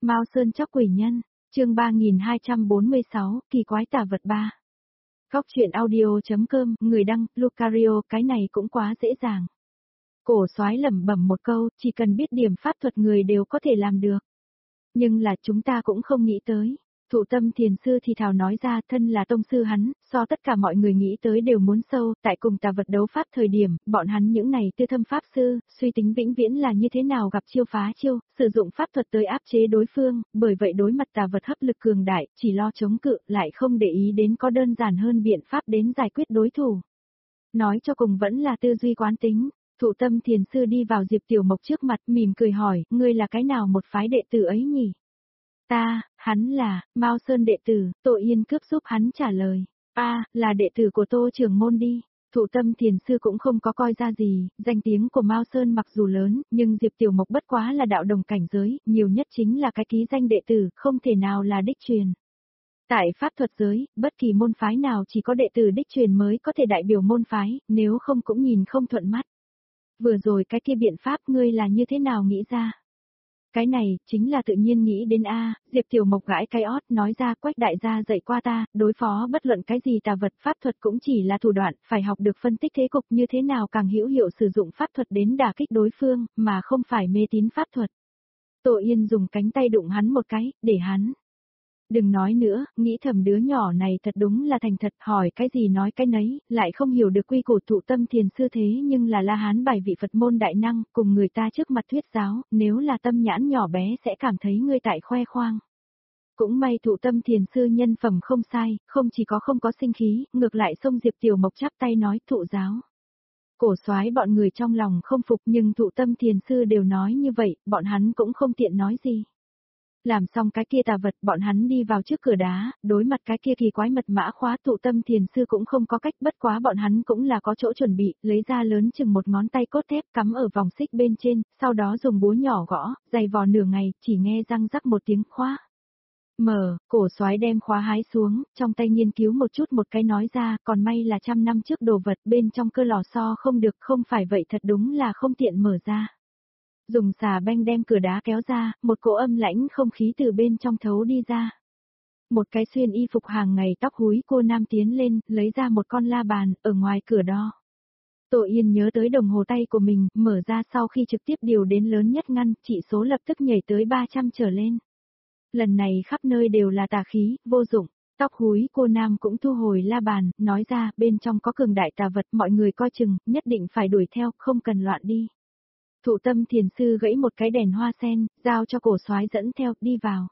Mao Sơn Chóc Quỷ Nhân, chương 3246, kỳ quái tà vật 3. Góc truyện audio.com, người đăng, Lucario, cái này cũng quá dễ dàng. Cổ soái lẩm bẩm một câu, chỉ cần biết điểm pháp thuật người đều có thể làm được. Nhưng là chúng ta cũng không nghĩ tới. Thụ Tâm Thiền Sư thì thào nói ra, thân là tông sư hắn, so tất cả mọi người nghĩ tới đều muốn sâu, tại cùng tà vật đấu pháp thời điểm, bọn hắn những này tư thâm pháp sư, suy tính vĩnh viễn là như thế nào gặp chiêu phá chiêu, sử dụng pháp thuật tới áp chế đối phương, bởi vậy đối mặt tà vật hấp lực cường đại, chỉ lo chống cự, lại không để ý đến có đơn giản hơn biện pháp đến giải quyết đối thủ. Nói cho cùng vẫn là tư duy quán tính. Thụ Tâm Thiền Sư đi vào Diệp Tiểu Mộc trước mặt, mỉm cười hỏi, ngươi là cái nào một phái đệ tử ấy nhỉ? Hắn là, Mao Sơn đệ tử, Tội Yên cướp giúp hắn trả lời. Là đệ tử của Tô trưởng môn đi. Thụ Tâm Thiền Sư cũng không có coi ra gì, danh tiếng của Mao Sơn mặc dù lớn, nhưng Diệp Tiểu Mộc bất quá là đạo đồng cảnh giới, nhiều nhất chính là cái ký danh đệ tử, không thể nào là đích truyền. Tại pháp thuật giới, bất kỳ môn phái nào chỉ có đệ tử đích truyền mới có thể đại biểu môn phái, nếu không cũng nhìn không thuận mắt. Vừa rồi cái kia biện pháp ngươi là như thế nào nghĩ ra? Cái này, chính là tự nhiên nghĩ đến Diệp Tiểu Mộc gãi cái ót nói ra Quách đại gia dạy qua ta, đối phó bất luận cái gì tà vật pháp thuật cũng chỉ là thủ đoạn, phải học được phân tích thế cục như thế nào càng hữu hiệu sử dụng pháp thuật đến đả kích đối phương, mà không phải mê tín pháp thuật. Tổ Yên dùng cánh tay đụng hắn một cái, để hắn. Đừng nói nữa, nghĩ thầm đứa nhỏ này thật đúng là thành thật, hỏi cái gì nói cái nấy, lại không hiểu được quy củ Thụ Tâm Thiền Sư thế nhưng là La Hán bài vị Phật môn đại năng, cùng người ta trước mặt thuyết giáo, nếu là tâm nhãn nhỏ bé sẽ cảm thấy ngươi tại khoe khoang. Cũng may Thụ Tâm Thiền Sư nhân phẩm không sai, không chỉ có không có sinh khí, ngược lại xông Diệp Tiểu Mộc chắp tay nói thụ giáo. Cổ soái bọn người trong lòng không phục nhưng Thụ Tâm Thiền Sư đều nói như vậy, bọn hắn cũng không tiện nói gì. Làm xong cái kia tà vật, bọn hắn đi vào trước cửa đá, đối mặt cái kia kỳ quái mật mã khóa. Thụ Tâm Thiền Sư cũng không có cách, bất quá bọn hắn cũng là có chỗ chuẩn bị, lấy ra lớn chừng một ngón tay cốt thép cắm ở vòng xích bên trên, sau đó dùng búa nhỏ gõ, dày vò nửa ngày, chỉ nghe răng rắc một tiếng khóa. Cổ soái đem khóa hái xuống, trong tay nghiên cứu một chút một cái nói ra, còn may là 100 năm trước đồ vật bên trong cơ lò xo không được, không phải vậy thật đúng là không tiện mở ra. Dùng xà beng đem cửa đá kéo ra, một cỗ âm lãnh không khí từ bên trong thấu đi ra. Một cái xuyên y phục hàng ngày tóc húi cô nam tiến lên, lấy ra một con la bàn, ở ngoài cửa đo. Tội Yên nhớ tới đồng hồ tay của mình, mở ra sau khi trực tiếp điều đến lớn nhất ngăn, chỉ số lập tức nhảy tới 300 trở lên. Lần này khắp nơi đều là tà khí, vô dụng. Tóc húi cô nam cũng thu hồi la bàn, nói ra, bên trong có cường đại tà vật, mọi người coi chừng, nhất định phải đuổi theo, không cần loạn đi. Thụ Tâm Thiền Sư gãy một cái đèn hoa sen, giao cho cổ soái dẫn theo, đi vào.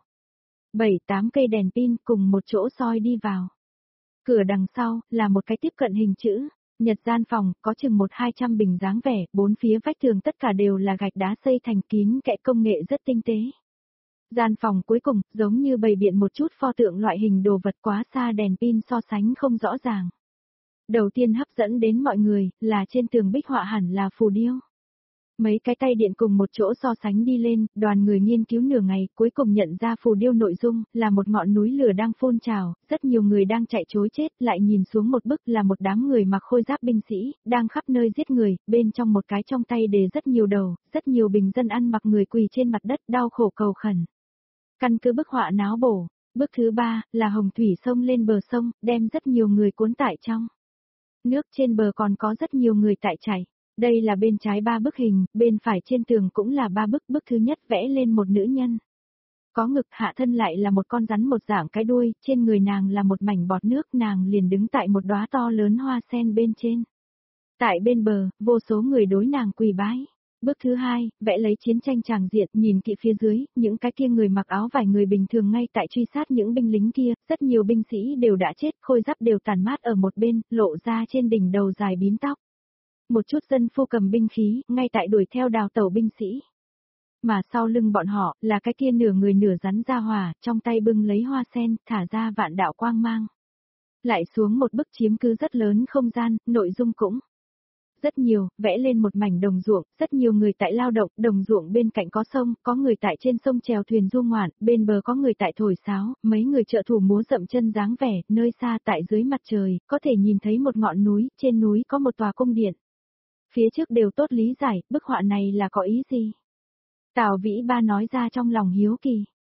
7-8 cây đèn pin cùng một chỗ soi đi vào. Cửa đằng sau, là một cái tiếp cận hình chữ, nhật gian phòng, có chừng 100-200 bình dáng vẻ, bốn phía vách tường tất cả đều là gạch đá xây thành kín kẽ công nghệ rất tinh tế. Gian phòng cuối cùng, giống như bày biện một chút pho tượng loại hình đồ vật quá xa đèn pin so sánh không rõ ràng. Đầu tiên hấp dẫn đến mọi người, là trên tường bích họa hẳn là phù điêu. Mấy cái tay điện cùng một chỗ so sánh đi lên, đoàn người nghiên cứu nửa ngày, cuối cùng nhận ra phù điêu nội dung, là một ngọn núi lửa đang phun trào, rất nhiều người đang chạy trối chết, lại nhìn xuống một bức là một đám người mặc khôi giáp binh sĩ, đang khắp nơi giết người, bên trong một cái trong tay đề rất nhiều đầu, rất nhiều bình dân ăn mặc người quỳ trên mặt đất đau khổ cầu khẩn. Căn cứ bức họa náo bổ, bước thứ 3, là hồng thủy sông lên bờ sông, đem rất nhiều người cuốn tại trong nước, trên bờ còn có rất nhiều người tại chảy. Đây là bên trái 3 bức hình, bên phải trên tường cũng là 3 bức, bức thứ nhất vẽ lên một nữ nhân. Có ngực, hạ thân lại là một con rắn một dạng cái đuôi, trên người nàng là một mảnh bọt nước, nàng liền đứng tại một đóa to lớn hoa sen bên trên. Tại bên bờ, vô số người đối nàng quỳ bái. Bước thứ 2, vẽ lấy chiến tranh tràng diện, nhìn kỹ phía dưới, những cái kia người mặc áo vải người bình thường ngay tại truy sát những binh lính kia, rất nhiều binh sĩ đều đã chết, khôi giáp đều tàn mát ở một bên, lộ ra trên đỉnh đầu dài bím tóc. Một chút dân phu cầm binh khí, ngay tại đuổi theo đào tẩu binh sĩ. Mà sau lưng bọn họ, là cái kia nửa người nửa rắn ra hỏa, trong tay bưng lấy hoa sen, thả ra vạn đạo quang mang. Lại xuống một bức chiếm cứ rất lớn không gian, nội dung cũng rất nhiều, vẽ lên một mảnh đồng ruộng, rất nhiều người tại lao động, đồng ruộng bên cạnh có sông, có người tại trên sông chèo thuyền du ngoạn, bên bờ có người tại thổi sáo, mấy người trợ thủ múa dậm chân dáng vẻ, nơi xa tại dưới mặt trời, có thể nhìn thấy một ngọn núi, trên núi có một tòa cung điện. Phía trước đều tốt lý giải, bức họa này là có ý gì? Tào Vĩ Ba nói ra trong lòng hiếu kỳ.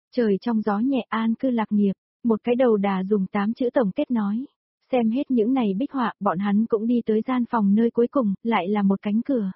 Trời trong gió nhẹ an cư lạc nghiệp, một cái đầu đà dùng 8 chữ tổng kết nói. Xem hết những này bích họa, bọn hắn cũng đi tới gian phòng nơi cuối cùng, lại là một cánh cửa.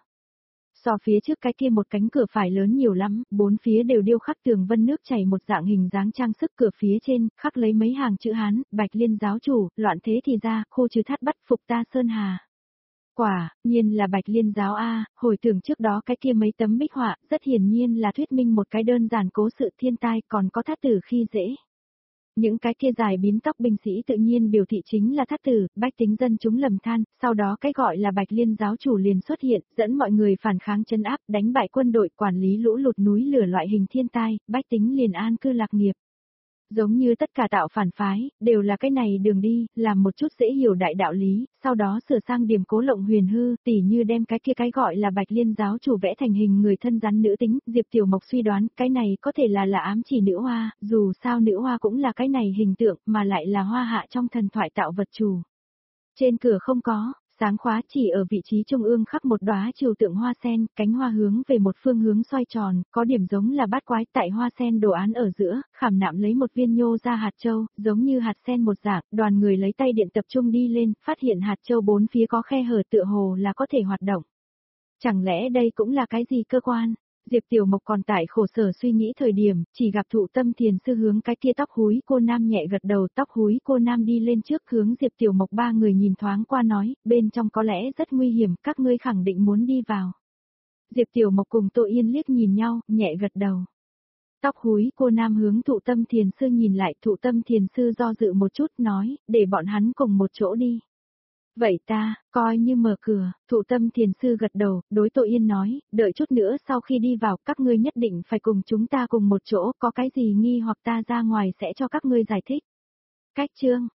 So phía trước cái kia một cánh cửa phải lớn nhiều lắm, bốn phía đều điêu khắc tường vân nước chảy một dạng hình dáng trang sức, cửa phía trên, khắc lấy mấy hàng chữ Hán, Bạch Liên giáo chủ, loạn thế thì ra, khô trừ thát bắt phục ta Sơn Hà. Quả, nhiên là Bạch Liên giáo A, hồi tưởng trước đó cái kia mấy tấm bích họa, rất hiển nhiên là thuyết minh một cái đơn giản cố sự thiên tai, còn có thát tử khi dễ. Những cái kia dài bím tóc binh sĩ tự nhiên biểu thị chính là thát tử, bách tính dân chúng lầm than, sau đó cái gọi là Bạch Liên giáo chủ liền xuất hiện, dẫn mọi người phản kháng chân áp, đánh bại quân đội, quản lý lũ lụt núi lửa loại hình thiên tai, bách tính liền an cư lạc nghiệp. Giống như tất cả tạo phản phái, đều là cái này đường đi, làm một chút dễ hiểu đại đạo lý, sau đó sửa sang điểm cố lộng huyền hư, tỉ như đem cái kia cái gọi là Bạch Liên giáo chủ vẽ thành hình người thân rắn nữ tính, Diệp Tiểu Mộc suy đoán, cái này có thể là ám chỉ nữ hoa, dù sao nữ hoa cũng là cái này hình tượng, mà lại là hoa hạ trong thần thoại tạo vật chủ. Trên cửa không có, sáng khóa chỉ ở vị trí trung ương khắc một đóa trừu tượng hoa sen, cánh hoa hướng về một phương hướng xoay tròn, có điểm giống là bát quái, tại hoa sen đồ án ở giữa, khảm nạm lấy một viên nhô ra hạt châu, giống như hạt sen một dạng, đoàn người lấy tay điện tập trung đi lên, phát hiện hạt châu bốn phía có khe hở tựa hồ là có thể hoạt động. Chẳng lẽ đây cũng là cái gì cơ quan? Diệp Tiểu Mộc còn tại khổ sở suy nghĩ thời điểm, chỉ gặp Thụ Tâm Thiền sư hướng cái kia tóc húi cô nam nhẹ gật đầu, tóc húi cô nam đi lên trước hướng Diệp Tiểu Mộc ba người nhìn thoáng qua nói, bên trong có lẽ rất nguy hiểm, các ngươi khẳng định muốn đi vào. Diệp Tiểu Mộc cùng Tô Yên liếc nhìn nhau, nhẹ gật đầu. Tóc húi cô nam hướng Thụ Tâm Thiền sư nhìn lại, Thụ Tâm Thiền sư do dự một chút nói, để bọn hắn cùng một chỗ đi. Vậy ta, coi như mở cửa, Thụ Tâm Thiền sư gật đầu, đối Tô Yên nói, đợi chút nữa sau khi đi vào, các ngươi nhất định phải cùng chúng ta cùng một chỗ, có cái gì nghi hoặc ta ra ngoài sẽ cho các ngươi giải thích. Cách chương